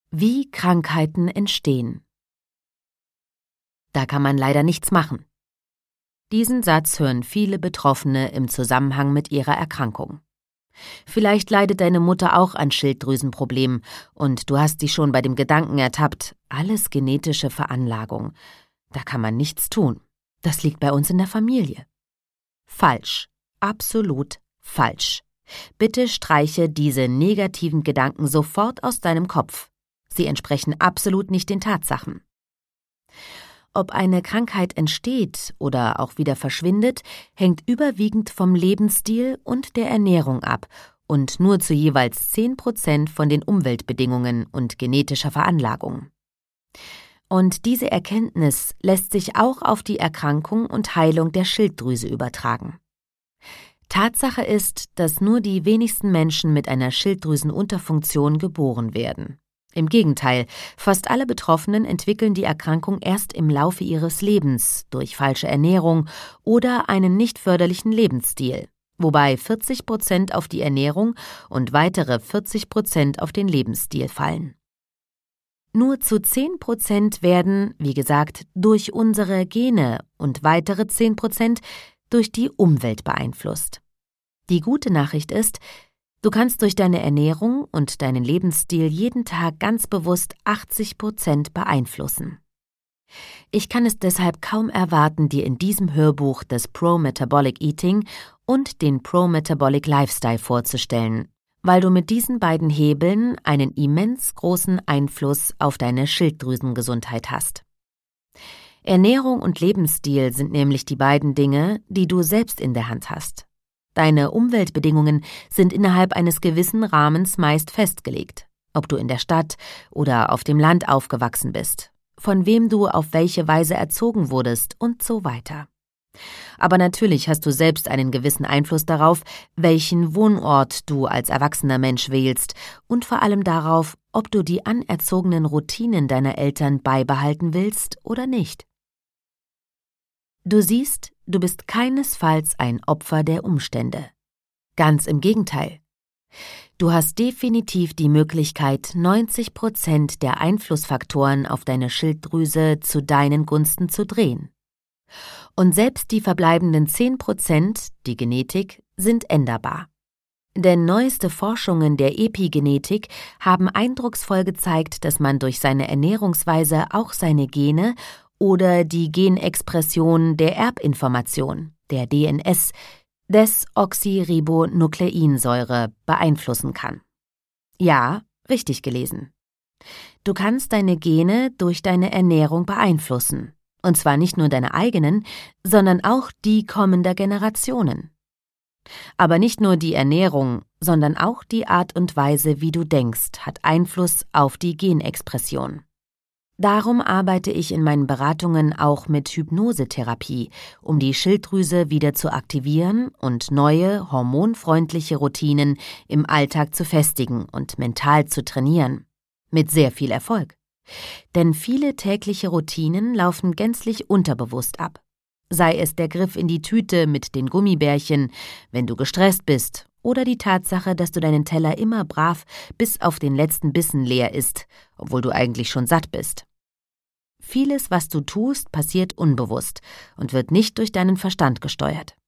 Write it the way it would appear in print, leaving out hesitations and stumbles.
Wie Krankheiten entstehen. Da kann man leider nichts machen. Diesen Satz hören viele Betroffene im Zusammenhang mit ihrer Erkrankung. Vielleicht leidet deine Mutter auch an Schilddrüsenproblemen und du hast sie schon bei dem Gedanken ertappt, alles genetische Veranlagung. Da kann man nichts tun. Das liegt bei uns in der Familie. Falsch. Absolut falsch. Bitte streiche diese negativen Gedanken sofort aus deinem Kopf. Sie entsprechen absolut nicht den Tatsachen. Ob eine Krankheit entsteht oder auch wieder verschwindet, hängt überwiegend vom Lebensstil und der Ernährung ab und nur zu jeweils 10% von den Umweltbedingungen und genetischer Veranlagung. Und diese Erkenntnis lässt sich auch auf die Erkrankung und Heilung der Schilddrüse übertragen. Tatsache ist, dass nur die wenigsten Menschen mit einer Schilddrüsenunterfunktion geboren werden. Im Gegenteil, fast alle Betroffenen entwickeln die Erkrankung erst im Laufe ihres Lebens durch falsche Ernährung oder einen nicht förderlichen Lebensstil, wobei 40% auf die Ernährung und weitere 40% auf den Lebensstil fallen. Nur zu 10% werden, wie gesagt, durch unsere Gene und weitere 10% durch die Umwelt beeinflusst. Die gute Nachricht ist, du kannst durch deine Ernährung und deinen Lebensstil jeden Tag ganz bewusst 80% beeinflussen. Ich kann es deshalb kaum erwarten, dir in diesem Hörbuch das Pro-Metabolic Eating und den Pro-Metabolic Lifestyle vorzustellen, weil du mit diesen beiden Hebeln einen immens großen Einfluss auf deine Schilddrüsengesundheit hast. Ernährung und Lebensstil sind nämlich die beiden Dinge, die du selbst in der Hand hast. Deine Umweltbedingungen sind innerhalb eines gewissen Rahmens meist festgelegt, ob du in der Stadt oder auf dem Land aufgewachsen bist, von wem du auf welche Weise erzogen wurdest und so weiter. Aber natürlich hast du selbst einen gewissen Einfluss darauf, welchen Wohnort du als erwachsener Mensch wählst und vor allem darauf, ob du die anerzogenen Routinen deiner Eltern beibehalten willst oder nicht. Du siehst, du bist keinesfalls ein Opfer der Umstände. Ganz im Gegenteil. Du hast definitiv die Möglichkeit, 90% der Einflussfaktoren auf deine Schilddrüse zu deinen Gunsten zu drehen. Und selbst die verbleibenden 10%, die Genetik, sind änderbar. Denn neueste Forschungen der Epigenetik haben eindrucksvoll gezeigt, dass man durch seine Ernährungsweise auch seine Gene oder die Genexpression der Erbinformation, der DNS, Desoxyribonukleinsäure, beeinflussen kann. Ja, richtig gelesen. Du kannst deine Gene durch deine Ernährung beeinflussen. Und zwar nicht nur deine eigenen, sondern auch die kommender Generationen. Aber nicht nur die Ernährung, sondern auch die Art und Weise, wie du denkst, hat Einfluss auf die Genexpression. Darum arbeite ich in meinen Beratungen auch mit Hypnosetherapie, um die Schilddrüse wieder zu aktivieren und neue, hormonfreundliche Routinen im Alltag zu festigen und mental zu trainieren. Mit sehr viel Erfolg. Denn viele tägliche Routinen laufen gänzlich unterbewusst ab. Sei es der Griff in die Tüte mit den Gummibärchen, wenn du gestresst bist, oder die Tatsache, dass du deinen Teller immer brav bis auf den letzten Bissen leer isst, obwohl du eigentlich schon satt bist. Vieles, was du tust, passiert unbewusst und wird nicht durch deinen Verstand gesteuert.